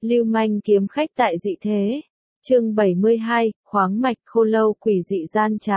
Lưu manh kiếm khách tại dị thế. Chương 72, khoáng mạch khô lâu quỷ dị gian trá.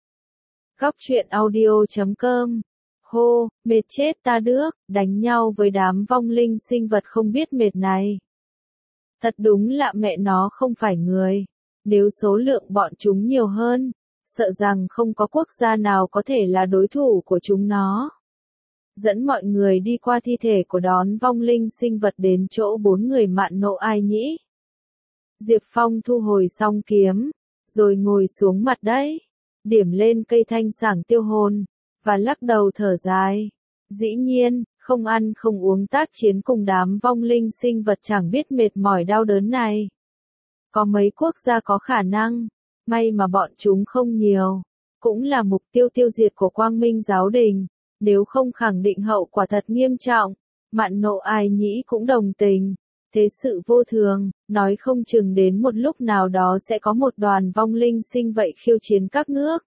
Góc truyện audio.com. Hô, mệt chết ta đước, đánh nhau với đám vong linh sinh vật không biết mệt này. Thật đúng là mẹ nó không phải người. Nếu số lượng bọn chúng nhiều hơn, sợ rằng không có quốc gia nào có thể là đối thủ của chúng nó. Dẫn mọi người đi qua thi thể của đón vong linh sinh vật đến chỗ 4 người Mạn Nộ Ai Nhĩ. Diệp Phong thu hồi xong kiếm, rồi ngồi xuống mặt đất, điểm lên cây thanh sảng tiêu hồn, và lắc đầu thở dài. Dĩ nhiên, không ăn không uống tác chiến cùng đám vong linh sinh vật chẳng biết mệt mỏi đau đớn này. Có mấy quốc gia có khả năng, may mà bọn chúng không nhiều, cũng là mục tiêu tiêu diệt của Quang Minh giáo đình, nếu không khẳng định hậu quả thật nghiêm trọng. Mạn Nộ Ai Nhĩ cũng đồng tình. Thế sự vô thường, nói không chừng đến một lúc nào đó sẽ có một đoàn vong linh sinh vậy khiêu chiến các nước.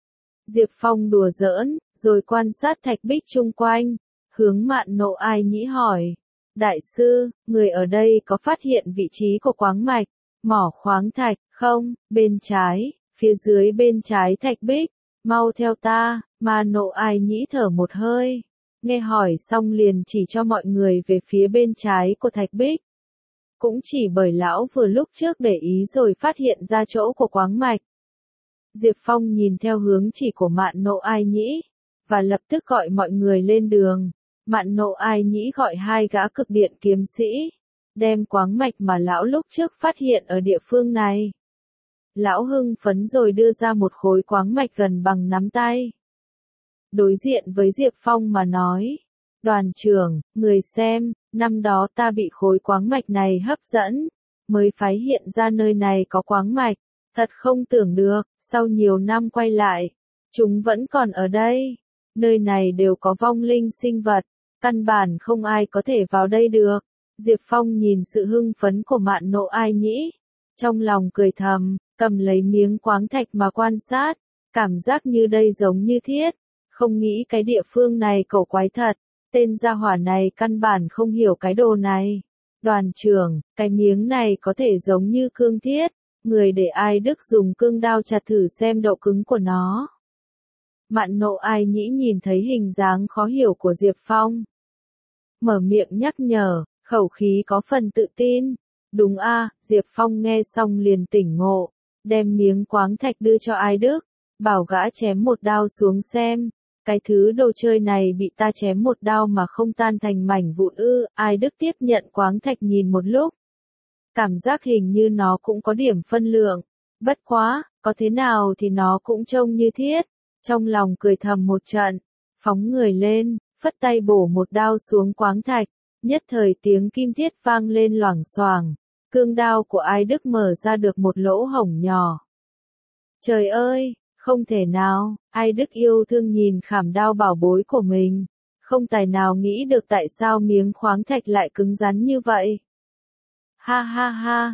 Diệp Phong đùa giỡn, rồi quan sát thạch bích chung quanh, hướng Mạn Nộ Ai Nhĩ hỏi. Đại sư, người ở đây có phát hiện vị trí của khoáng mạch, mỏ khoáng thạch, không? Bên trái, phía dưới bên trái thạch bích, mau theo ta. Mạn Nộ Ai Nhĩ thở một hơi, nghe hỏi xong liền chỉ cho mọi người về phía bên trái của thạch bích. Cũng chỉ bởi lão vừa lúc trước để ý rồi phát hiện ra chỗ của khoáng mạch. Diệp Phong nhìn theo hướng chỉ của Mạn Nộ Ai Nhĩ, và lập tức gọi mọi người lên đường. Mạn Nộ Ai Nhĩ gọi 2 gã cực điện kiếm sĩ, đem khoáng mạch mà lão lúc trước phát hiện ở địa phương này. Lão hưng phấn rồi đưa ra một khối khoáng mạch gần bằng nắm tay. Đối diện với Diệp Phong mà nói. Đoàn trưởng, người xem, năm đó ta bị khối khoáng mạch này hấp dẫn, mới phái hiện ra nơi này có khoáng mạch, thật không tưởng được, sau nhiều năm quay lại, chúng vẫn còn ở đây, nơi này đều có vong linh sinh vật, căn bản không ai có thể vào đây được. Diệp Phong nhìn sự hưng phấn của Mạn Nộ Ai Nhĩ, trong lòng cười thầm, cầm lấy miếng khoáng thạch mà quan sát, cảm giác như đây giống như thiết, không nghĩ cái địa phương này cổ quái thật. Tên gia hỏa này căn bản không hiểu cái đồ này. Đoàn trưởng, cái miếng này có thể giống như cương thiết, người để Ai Đức dùng cương đao chặt thử xem độ cứng của nó. Mạn Nộ Ai Nhĩ nhìn thấy hình dáng khó hiểu của Diệp Phong, mở miệng nhắc nhở, khẩu khí có phần tự tin. Đúng a, Diệp Phong nghe xong liền tỉnh ngộ, đem miếng khoáng thạch đưa cho Ai Đức, bảo gã chém một đao xuống xem. Cái thứ đồ chơi này bị ta chém một đao mà không tan thành mảnh vụn ư? Ai Đức tiếp nhận khoáng thạch nhìn một lúc. Cảm giác hình như nó cũng có điểm phân lượng. Bất quá, có thế nào thì nó cũng trông như thiết. Trong lòng cười thầm một trận, phóng người lên, phất tay bổ một đao xuống khoáng thạch. Nhất thời tiếng kim thiết vang lên loảng xoảng. Cương đao của Ai Đức mở ra được một lỗ hổng nhỏ. Trời ơi! Không thể nào, Ai Đức yêu thương nhìn khảm đao bảo bối của mình, không tài nào nghĩ được tại sao miếng khoáng thạch lại cứng rắn như vậy. Ha ha ha,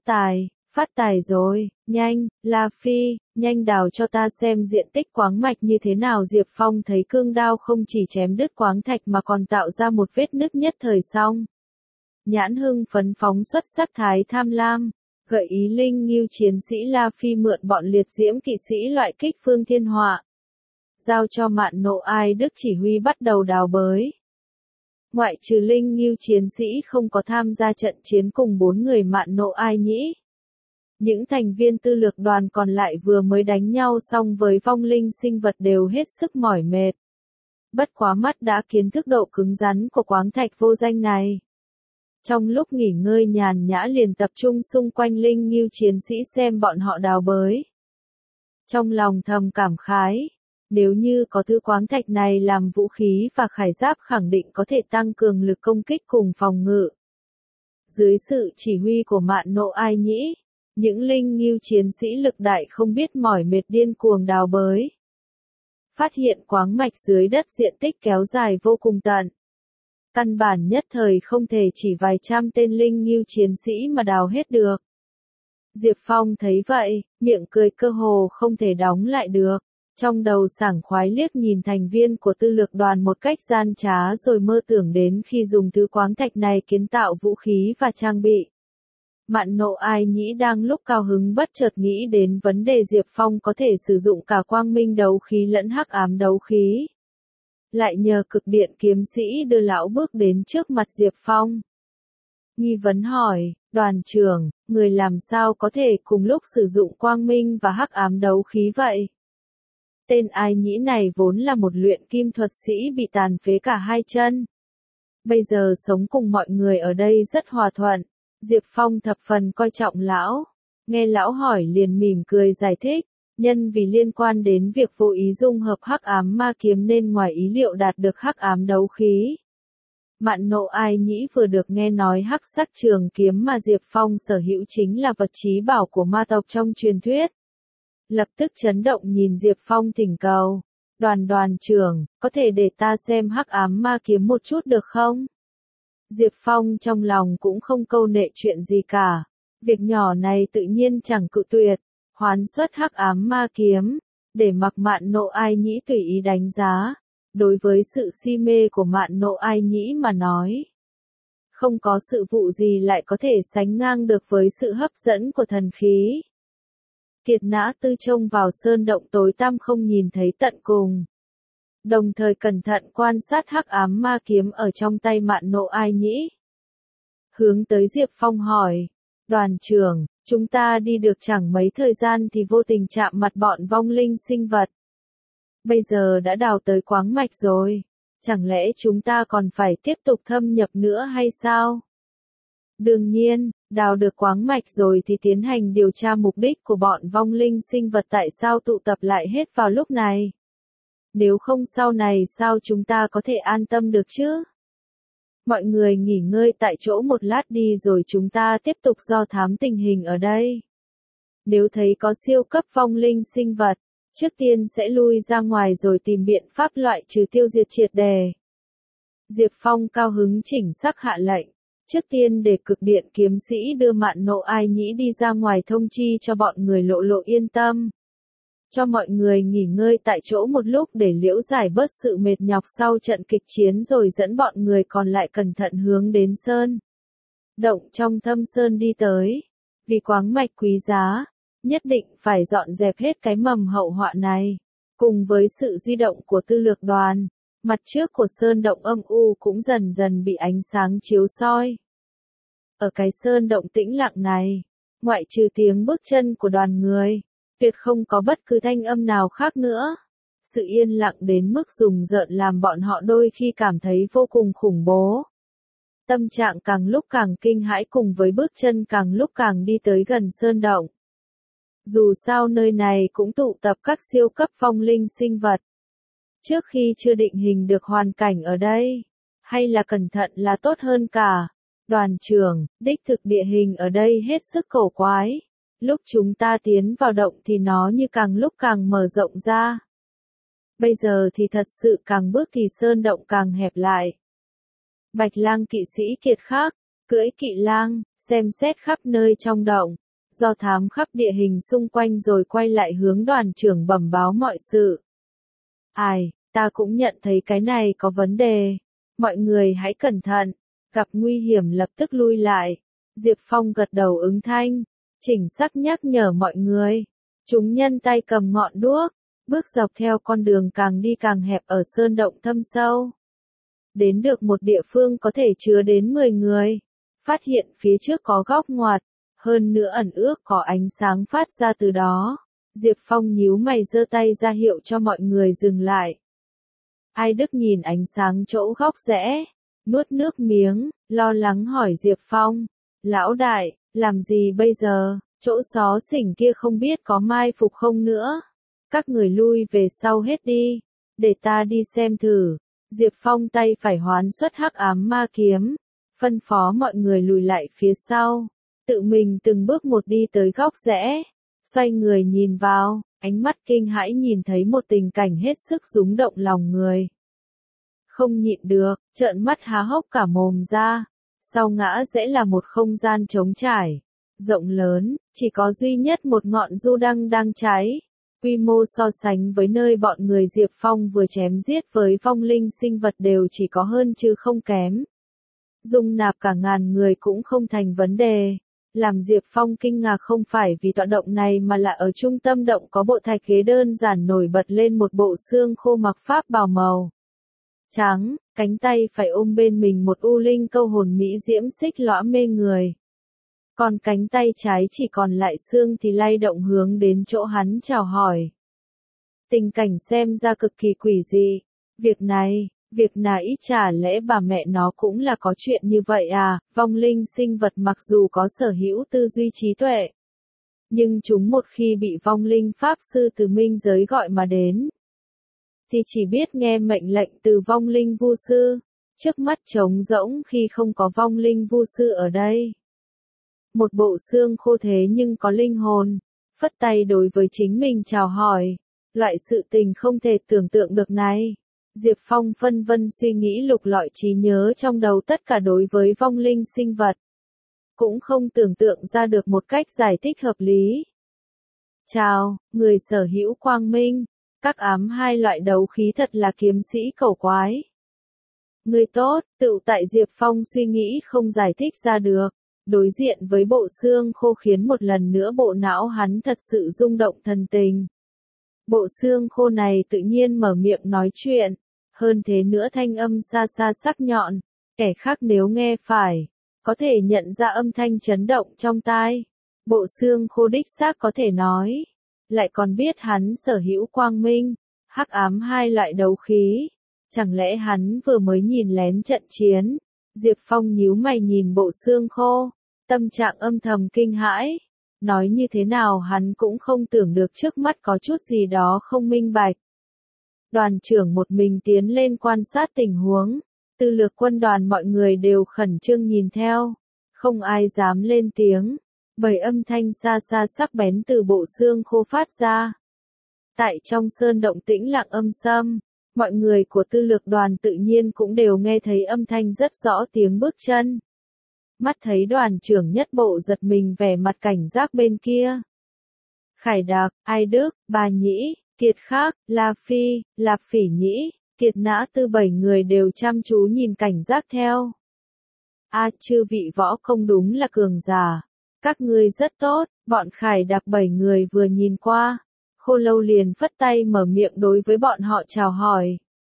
phát tài rồi, nhanh, La Phi, nhanh đào cho ta xem diện tích khoáng mạch như thế nào. Diệp Phong thấy cương đao không chỉ chém đứt khoáng thạch mà còn tạo ra một vết nứt nhất thời xong. Nhãn hưng phấn phóng xuất sắc thái tham lam. Gợi ý Linh Ngưu chiến sĩ La Phi mượn bọn liệt diễm kỵ sĩ loại kích phương thiên họa. Giao cho Mạn Nộ Ai Đức chỉ huy bắt đầu đào bới. Ngoại trừ Linh Ngưu chiến sĩ không có tham gia trận chiến cùng 4 người Mạn Nộ Ai Nhĩ. Những thành viên tư lược đoàn còn lại vừa mới đánh nhau xong với vong linh sinh vật đều hết sức mỏi mệt. Bất quá mắt đã kiến thức độ cứng rắn của khoáng thạch vô danh này. Trong lúc nghỉ ngơi nhàn nhã liền tập trung xung quanh Linh Ngưu chiến sĩ xem bọn họ đào bới. Trong lòng thầm cảm khái, nếu như có thứ khoáng thạch này làm vũ khí và khải giáp khẳng định có thể tăng cường lực công kích cùng phòng ngự. Dưới sự chỉ huy của Mạn Nộ Ai Nhĩ, những Linh Ngưu chiến sĩ lực đại không biết mỏi mệt điên cuồng đào bới. Phát hiện khoáng mạch dưới đất diện tích kéo dài vô cùng tận. Căn bản nhất thời không thể chỉ vài trăm tên Linh Ngưu chiến sĩ mà đào hết được. Diệp Phong thấy vậy, miệng cười cơ hồ không thể đóng lại được. Trong đầu sảng khoái liếc nhìn thành viên của tư lược đoàn một cách gian trá rồi mơ tưởng đến khi dùng thứ khoáng thạch này kiến tạo vũ khí và trang bị. Mạn Nộ Ai Nhĩ đang lúc cao hứng bất chợt nghĩ đến vấn đề Diệp Phong có thể sử dụng cả quang minh đấu khí lẫn hắc ám đấu khí. Lại nhờ cực điện kiếm sĩ đưa lão bước đến trước mặt Diệp Phong. Nghi vấn hỏi, đoàn trưởng, người làm sao có thể cùng lúc sử dụng quang minh và hắc ám đấu khí vậy? Tên Ai Nhĩ này vốn là một luyện kim thuật sĩ bị tàn phế cả hai chân. Bây giờ sống cùng mọi người ở đây rất hòa thuận. Diệp Phong thập phần coi trọng lão. Nghe lão hỏi liền mỉm cười giải thích. Nhân vì liên quan đến việc vô ý dung hợp hắc ám ma kiếm nên ngoài ý liệu đạt được hắc ám đấu khí. Mạn Nộ Ai Nhĩ vừa được nghe nói hắc sắc trường kiếm mà Diệp Phong sở hữu chính là vật chí bảo của ma tộc trong truyền thuyết. Lập tức chấn động nhìn Diệp Phong thỉnh cầu. Đoàn trưởng, có thể để ta xem hắc ám ma kiếm một chút được không? Diệp Phong trong lòng cũng không câu nệ chuyện gì cả. Việc nhỏ này tự nhiên chẳng cự tuyệt. Hoán xuất hắc ám ma kiếm, để mặc Mạn Nộ Ai Nhĩ tùy ý đánh giá. Đối với sự si mê của Mạn Nộ Ai Nhĩ mà nói, không có sự vụ gì lại có thể sánh ngang được với sự hấp dẫn của thần khí. Kiệt Nã Tư trông vào sơn động tối tăm không nhìn thấy tận cùng. Đồng thời cẩn thận quan sát hắc ám ma kiếm ở trong tay Mạn Nộ Ai Nhĩ. Hướng tới Diệp Phong hỏi, đoàn trưởng, chúng ta đi được chẳng mấy thời gian thì vô tình chạm mặt bọn vong linh sinh vật. Bây giờ đã đào tới quáng mạch rồi, chẳng lẽ chúng ta còn phải tiếp tục thâm nhập nữa hay sao? Đương nhiên, đào được quáng mạch rồi thì tiến hành điều tra mục đích của bọn vong linh sinh vật tại sao tụ tập lại hết vào lúc này. Nếu không sau này sao chúng ta có thể an tâm được chứ? Mọi người nghỉ ngơi tại chỗ một lát đi rồi chúng ta tiếp tục do thám tình hình ở đây. Nếu thấy có siêu cấp vong linh sinh vật, trước tiên sẽ lui ra ngoài rồi tìm biện pháp loại trừ tiêu diệt triệt đề. Diệp Phong cao hứng chỉnh sắc hạ lệnh. Trước tiên để cực điện kiếm sĩ đưa Mạn Nộ Ai Nhĩ đi ra ngoài thông chi cho bọn người Lộ Lộ yên tâm. Cho mọi người nghỉ ngơi tại chỗ một lúc để liễu giải bớt sự mệt nhọc sau trận kịch chiến rồi dẫn bọn người còn lại cẩn thận hướng đến sơn động trong thâm sơn đi tới. Vì quáng mạch quý giá, nhất định phải dọn dẹp hết cái mầm hậu họa này. Cùng với sự di động của tư lược đoàn, mặt trước của sơn động âm u cũng dần dần bị ánh sáng chiếu soi. Ở cái sơn động tĩnh lặng này, ngoại trừ tiếng bước chân của đoàn người, tuyệt không có bất cứ thanh âm nào khác nữa. Sự yên lặng đến mức rùng rợn làm bọn họ đôi khi cảm thấy vô cùng khủng bố. Tâm trạng càng lúc càng kinh hãi cùng với bước chân càng lúc càng đi tới gần sơn động. Dù sao nơi này cũng tụ tập các siêu cấp vong linh sinh vật. Trước khi chưa định hình được hoàn cảnh ở đây, hay là cẩn thận là tốt hơn cả. Đoàn trưởng, đích thực địa hình ở đây hết sức cổ quái. Lúc chúng ta tiến vào động thì nó như càng lúc càng mở rộng ra. Bây giờ thì thật sự càng bước thì sơn động càng hẹp lại. Bạch lang kỵ sĩ kiệt khác, cưỡi kỵ lang, xem xét khắp nơi trong động, do thám khắp địa hình xung quanh rồi quay lại hướng đoàn trưởng bẩm báo mọi sự. Ai, ta cũng nhận thấy cái này có vấn đề. Mọi người hãy cẩn thận, gặp nguy hiểm lập tức lui lại. Diệp Phong gật đầu ứng thanh, chỉnh sắc nhắc nhở mọi người. Chúng nhân tay cầm ngọn đuốc, bước dọc theo con đường càng đi càng hẹp ở sơn động thâm sâu. Đến được một địa phương có thể chứa đến 10 người. Phát hiện phía trước có góc ngoặt, hơn nữa ẩn ước có ánh sáng phát ra từ đó. Diệp Phong nhíu mày giơ tay ra hiệu cho mọi người dừng lại. Ai Đức nhìn ánh sáng chỗ góc rẽ, nuốt nước miếng, lo lắng hỏi Diệp Phong. Lão đại, làm gì bây giờ, chỗ xó xỉnh kia không biết có mai phục không nữa. Các người lui về sau hết đi, để ta đi xem thử. Diệp Phong tay phải hoán xuất hắc ám ma kiếm, phân phó mọi người lùi lại phía sau, tự mình từng bước một đi tới góc rẽ, xoay người nhìn vào, ánh mắt kinh hãi nhìn thấy một tình cảnh hết sức rung động lòng người. Không nhịn được, trợn mắt há hốc cả mồm ra, sau ngã rẽ là một không gian trống trải, rộng lớn, chỉ có duy nhất một ngọn du đăng đang cháy. Quy mô so sánh với nơi bọn người Diệp Phong vừa chém giết với vong linh sinh vật đều chỉ có hơn chứ không kém. Dung nạp cả ngàn người cũng không thành vấn đề. Làm Diệp Phong kinh ngạc không phải vì tọa động này mà là ở trung tâm động có bộ thạch ghế đơn giản nổi bật lên một bộ xương khô mặc pháp bào màu trắng, cánh tay phải ôm bên mình một u linh câu hồn mỹ diễm xích lõa mê người. Còn cánh tay trái chỉ còn lại xương thì lay động hướng đến chỗ hắn chào hỏi. Tình cảnh xem ra cực kỳ quỷ dị. Việc này chả lẽ bà mẹ nó cũng là có chuyện như vậy à, vong linh sinh vật mặc dù có sở hữu tư duy trí tuệ. Nhưng chúng một khi bị vong linh pháp sư từ minh giới gọi mà đến, thì chỉ biết nghe mệnh lệnh từ vong linh vu sư, trước mắt trống rỗng khi không có vong linh vu sư ở đây. Một bộ xương khô thế nhưng có linh hồn, phất tay đối với chính mình chào hỏi, loại sự tình không thể tưởng tượng được này. Diệp Phong phân vân suy nghĩ lục lọi trí nhớ trong đầu tất cả đối với vong linh sinh vật. Cũng không tưởng tượng ra được một cách giải thích hợp lý. Chào, người sở hữu quang minh, các ám hai loại đấu khí thật là kiếm sĩ cẩu quái. Người tốt, tựu tại Diệp Phong suy nghĩ không giải thích ra được. Đối diện với bộ xương khô khiến một lần nữa bộ não hắn thật sự rung động thần tình. Bộ xương khô này tự nhiên mở miệng nói chuyện, hơn thế nữa thanh âm xa xa sắc nhọn, kẻ khác nếu nghe phải, có thể nhận ra âm thanh chấn động trong tai. Bộ xương khô đích xác có thể nói, lại còn biết hắn sở hữu quang minh, hắc ám hai loại đấu khí. Chẳng lẽ hắn vừa mới nhìn lén trận chiến? Diệp Phong nhíu mày nhìn bộ xương khô, tâm trạng âm thầm kinh hãi. Nói như thế nào hắn cũng không tưởng được trước mắt có chút gì đó không minh bạch. Đoàn trưởng một mình tiến lên quan sát tình huống, tư lược quân đoàn mọi người đều khẩn trương nhìn theo, không ai dám lên tiếng, bởi âm thanh xa xa sắc bén từ bộ xương khô phát ra. Tại trong sơn động tĩnh lặng âm sâm, mọi người của tư lược đoàn tự nhiên cũng đều nghe thấy âm thanh rất rõ tiếng bước chân. Mắt thấy đoàn trưởng nhất bộ giật mình vẻ mặt cảnh giác bên kia. Khải Đạc, Ai Đức, Bà Nhĩ, Kiệt Khác, La Phi, Lạp Phỉ Nhĩ, Kiệt Nã Tư 7 người đều chăm chú nhìn cảnh giác theo. Chư vị võ công đúng là cường giả. Các ngươi rất tốt, bọn Khải Đạc 7 người vừa nhìn qua. Khô Lâu liền phất tay mở miệng đối với bọn họ chào hỏi.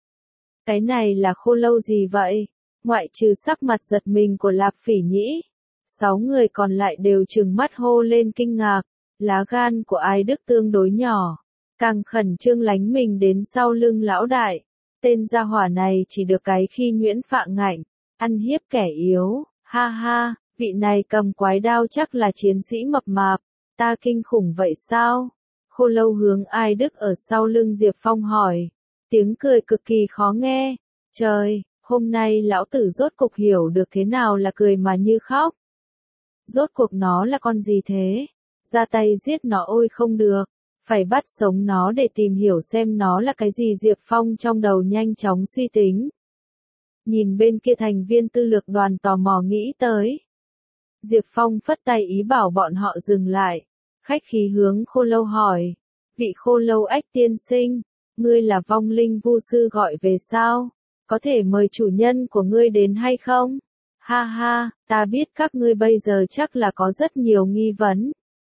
Cái này là Khô Lâu gì vậy? Ngoại trừ sắc mặt giật mình của Lạp Phỉ Nhĩ, 6 người còn lại đều trừng mắt hô lên kinh ngạc. Lá gan của Ai Đức tương đối nhỏ, càng khẩn trương lánh mình đến sau lưng lão đại. Tên gia hỏa này chỉ được cái khi nhuyễn phạ ngạnh, ăn hiếp kẻ yếu, ha ha, vị này cầm quái đao chắc là chiến sĩ mập mạp, ta kinh khủng vậy sao? Khô Lâu hướng Ai Đức ở sau lưng Diệp Phong hỏi, tiếng cười cực kỳ khó nghe. Trời, hôm nay lão tử rốt cục hiểu được thế nào là cười mà như khóc. Rốt cuộc nó là con gì thế? Ra tay giết nó ôi không được, phải bắt sống nó để tìm hiểu xem nó là cái gì. Diệp Phong trong đầu nhanh chóng suy tính. Nhìn bên kia thành viên tư lược đoàn tò mò nghĩ tới. Diệp Phong phất tay ý bảo bọn họ dừng lại, khách khí hướng Khô Lâu hỏi, vị Khô Lâu ách tiên sinh, ngươi là vong linh vu sư gọi về sao? Có thể mời chủ nhân của ngươi đến hay không? Ha ha, ta biết các ngươi bây giờ chắc là có rất nhiều nghi vấn.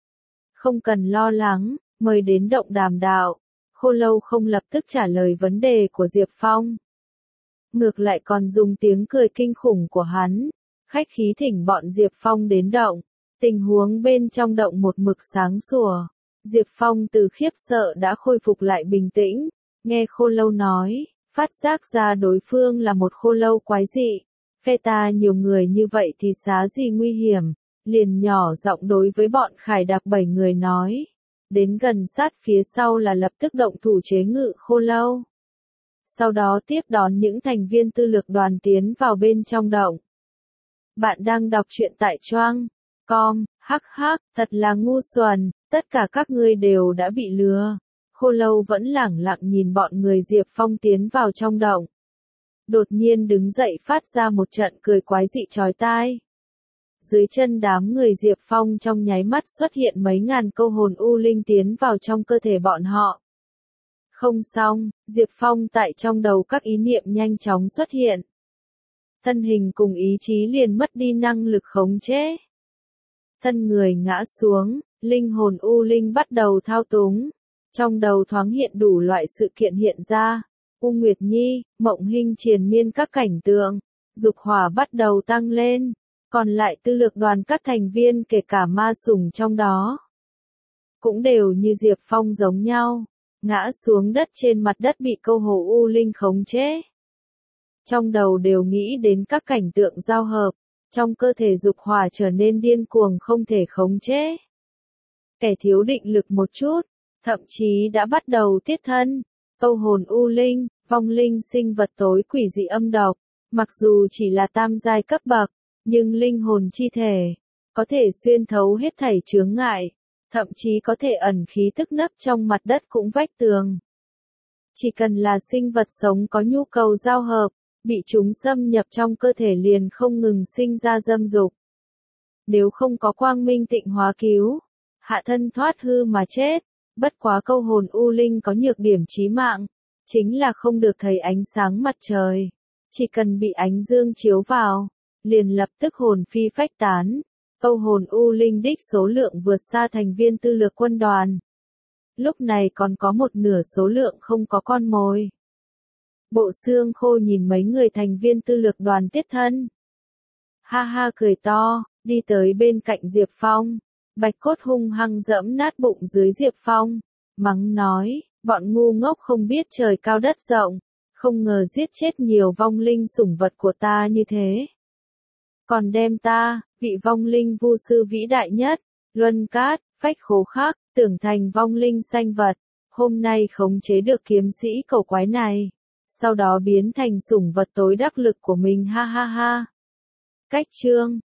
Không cần lo lắng, mời đến động đàm đạo. Khô Lâu không lập tức trả lời vấn đề của Diệp Phong. Ngược lại còn dùng tiếng cười kinh khủng của hắn, khách khí thỉnh bọn Diệp Phong đến động. Tình huống bên trong động một mực sáng sủa. Diệp Phong từ khiếp sợ đã khôi phục lại bình tĩnh, nghe Khô Lâu nói, phát giác ra đối phương là một Khô Lâu quái dị. Phe ta nhiều người như vậy thì xá gì nguy hiểm, liền nhỏ giọng đối với bọn Khải Đạc 7 người nói. Đến gần sát phía sau là lập tức động thủ chế ngự Khô Lâu. Sau đó tiếp đón những thành viên tư lược đoàn tiến vào bên trong động. Bạn đang đọc truyện tại Choang.com, hắc hắc, thật là ngu xuẩn, tất cả các ngươi đều đã bị lừa. Khô Lâu vẫn lẳng lặng nhìn bọn người Diệp Phong tiến vào trong động. Đột nhiên đứng dậy phát ra một trận cười quái dị chói tai. Dưới chân đám người Diệp Phong trong nháy mắt xuất hiện mấy ngàn câu hồn u linh tiến vào trong cơ thể bọn họ. Không xong, Diệp Phong tại trong đầu các ý niệm nhanh chóng xuất hiện. Thân hình cùng ý chí liền mất đi năng lực khống chế. thân người ngã xuống, linh hồn U Linh bắt đầu thao túng. Trong đầu thoáng hiện đủ loại sự kiện hiện ra. U Nguyệt Nhi, mộng hình triền miên các cảnh tượng, dục hỏa bắt đầu tăng lên, còn lại tư lược đoàn các thành viên kể cả ma sủng trong đó. Cũng đều như Diệp Phong giống nhau, ngã xuống đất trên mặt đất bị câu hồ U Linh khống chế. Trong đầu đều nghĩ đến các cảnh tượng giao hợp, trong cơ thể dục hỏa trở nên điên cuồng không thể khống chế. Kẻ thiếu định lực một chút, thậm chí đã bắt đầu tiết thân, câu hồn U Linh, vong linh sinh vật tối quỷ dị âm độc, mặc dù chỉ là tam giai cấp bậc, nhưng linh hồn chi thể, có thể xuyên thấu hết thảy chướng ngại, thậm chí có thể ẩn khí tức nấp trong mặt đất cũng vách tường. Chỉ cần là sinh vật sống có nhu cầu giao hợp, bị chúng xâm nhập trong cơ thể liền không ngừng sinh ra dâm dục. Nếu không có quang minh tịnh hóa cứu, hạ thân thoát hư mà chết, bất quá câu hồn U Linh có nhược điểm chí mạng, chính là không được thấy ánh sáng mặt trời. Chỉ cần bị ánh dương chiếu vào, liền lập tức hồn phi phách tán. Câu hồn U Linh đích số lượng vượt xa thành viên tư lược quân đoàn. Lúc này còn có một nửa số lượng không có con mồi. Bộ xương khô nhìn mấy người thành viên tư lược đoàn tiết thân. Ha ha cười to, đi tới bên cạnh Diệp Phong. Bạch cốt hung hăng dẫm nát bụng dưới Diệp Phong. Mắng nói, bọn ngu ngốc không biết trời cao đất rộng. Không ngờ giết chết nhiều vong linh sủng vật của ta như thế. Còn đem ta, vị vong linh vu sư vĩ đại nhất, luân cát, phách khố khắc, tưởng thành vong linh sanh vật. Hôm nay khống chế được kiếm sĩ cầu quái này. Sau đó biến thành sủng vật tối đắc lực của mình ha ha ha. Cách chương